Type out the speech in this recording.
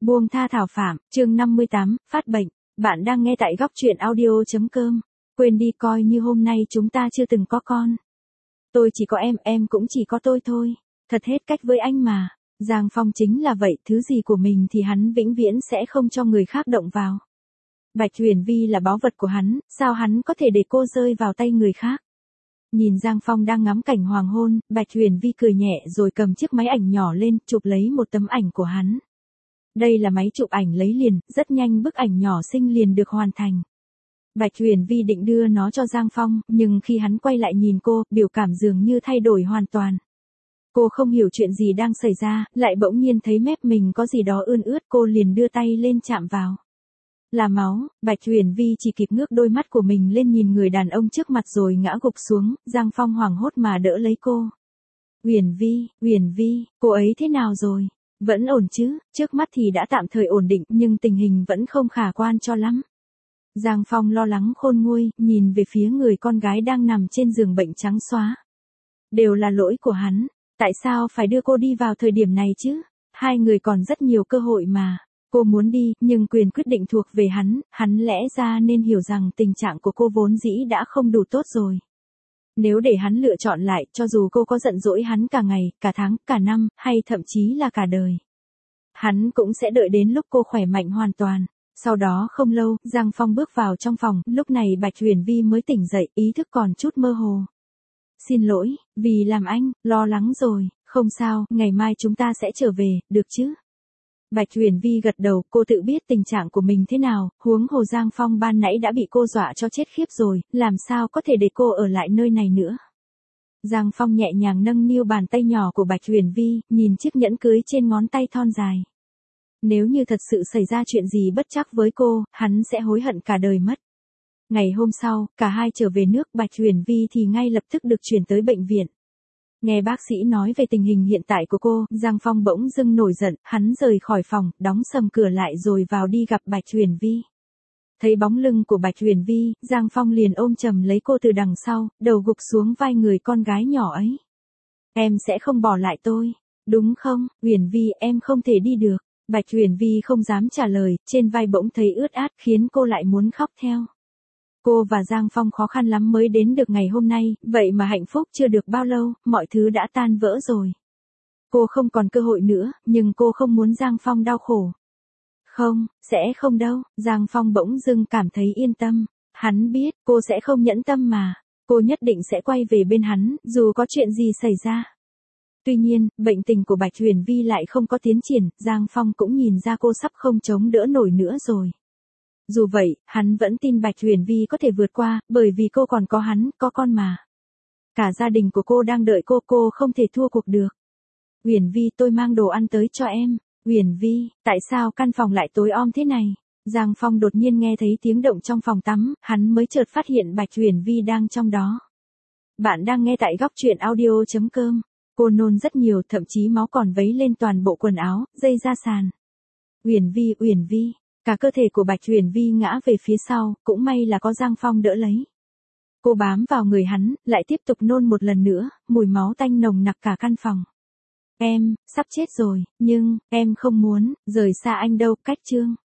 Buông tha thảo phạm, chương 58, phát bệnh. Bạn đang nghe tại góc truyện audio.com. Quên đi, coi như hôm nay chúng ta chưa từng có con. Tôi chỉ có em cũng chỉ có tôi thôi. Thật hết cách với anh mà. Giang Phong chính là vậy, thứ gì của mình thì hắn vĩnh viễn sẽ không cho người khác động vào. Bạch Huyền Vi là báu vật của hắn, sao hắn có thể để cô rơi vào tay người khác. Nhìn Giang Phong đang ngắm cảnh hoàng hôn, Bạch Huyền Vi cười nhẹ rồi cầm chiếc máy ảnh nhỏ lên, chụp lấy một tấm ảnh của hắn. Đây là máy chụp ảnh lấy liền, rất nhanh bức ảnh nhỏ xinh liền được hoàn thành. Bạch Huyền Vi định đưa nó cho Giang Phong, nhưng khi hắn quay lại nhìn cô, biểu cảm dường như thay đổi hoàn toàn. Cô không hiểu chuyện gì đang xảy ra, lại bỗng nhiên thấy mép mình có gì đó ươn ướt, cô liền đưa tay lên chạm vào. Là máu. Bạch Huyền Vi chỉ kịp ngước đôi mắt của mình lên nhìn người đàn ông trước mặt rồi ngã gục xuống, Giang Phong hoảng hốt mà đỡ lấy cô. Huyền Vi, cô ấy thế nào rồi? Vẫn ổn chứ? Trước mắt thì đã tạm thời ổn định, nhưng tình hình vẫn không khả quan cho lắm. Giang Phong lo lắng khôn nguôi, nhìn về phía người con gái đang nằm trên giường bệnh trắng xóa. Đều là lỗi của hắn, tại sao phải đưa cô đi vào thời điểm này chứ? Hai người còn rất nhiều cơ hội mà. Cô muốn đi, nhưng quyền quyết định thuộc về hắn lẽ ra nên hiểu rằng tình trạng của cô vốn dĩ đã không đủ tốt rồi. Nếu để hắn lựa chọn lại, cho dù cô có giận dỗi hắn cả ngày, cả tháng, cả năm, hay thậm chí là cả đời, hắn cũng sẽ đợi đến lúc cô khỏe mạnh hoàn toàn. Sau đó không lâu, Giang Phong bước vào trong phòng, lúc này Bạch Huyền Vi mới tỉnh dậy, ý thức còn chút mơ hồ. Xin lỗi, vì làm anh lo lắng rồi, không sao, ngày mai chúng ta sẽ trở về, được chứ? Bạch Huyền Vi gật đầu, cô tự biết tình trạng của mình thế nào, huống hồ Giang Phong ban nãy đã bị cô dọa cho chết khiếp rồi, làm sao có thể để cô ở lại nơi này nữa. Giang Phong nhẹ nhàng nâng niu bàn tay nhỏ của Bạch Huyền Vi, nhìn chiếc nhẫn cưới trên ngón tay thon dài. Nếu như thật sự xảy ra chuyện gì bất trắc với cô, hắn sẽ hối hận cả đời mất. Ngày hôm sau, cả hai trở về nước, Bạch Huyền Vi thì ngay lập tức được chuyển tới bệnh viện. Nghe bác sĩ nói về tình hình hiện tại của cô, Giang Phong bỗng dưng nổi giận, hắn rời khỏi phòng, đóng sầm cửa lại rồi vào đi gặp Bạch Huyền Vi. Thấy bóng lưng của Bạch Huyền Vi, Giang Phong liền ôm chầm lấy cô từ đằng sau, đầu gục xuống vai người con gái nhỏ ấy. Em sẽ không bỏ lại tôi, đúng không? Huyền Vi, em không thể đi được. Bạch Huyền Vi không dám trả lời, trên vai bỗng thấy ướt át khiến cô lại muốn khóc theo. Cô và Giang Phong khó khăn lắm mới đến được ngày hôm nay, vậy mà hạnh phúc chưa được bao lâu, mọi thứ đã tan vỡ rồi. Cô không còn cơ hội nữa, nhưng cô không muốn Giang Phong đau khổ. Không, sẽ không đâu, Giang Phong bỗng dưng cảm thấy yên tâm. Hắn biết, cô sẽ không nhẫn tâm mà. Cô nhất định sẽ quay về bên hắn, dù có chuyện gì xảy ra. Tuy nhiên, bệnh tình của Bạch Huyền Vi lại không có tiến triển, Giang Phong cũng nhìn ra cô sắp không chống đỡ nổi nữa rồi. Dù vậy, hắn vẫn tin Bạch Huyền Vi có thể vượt qua, bởi vì cô còn có hắn, có con mà. Cả gia đình của cô đang đợi cô không thể thua cuộc được. Huyền Vi, tôi mang đồ ăn tới cho em. Huyền Vi, tại sao căn phòng lại tối om thế này? Giang Phong đột nhiên nghe thấy tiếng động trong phòng tắm, hắn mới chợt phát hiện Bạch Huyền Vi đang trong đó. Bạn đang nghe tại góc truyện audio.com. Cô nôn rất nhiều, thậm chí máu còn vấy lên toàn bộ quần áo, dây ra sàn. Huyền Vi. Cả cơ thể của Bạch Huyền Vi ngã về phía sau, cũng may là có Giang Phong đỡ lấy. Cô bám vào người hắn, lại tiếp tục nôn một lần nữa, mùi máu tanh nồng nặc cả căn phòng. Em, sắp chết rồi, nhưng, em không muốn, rời xa anh đâu, cách chương.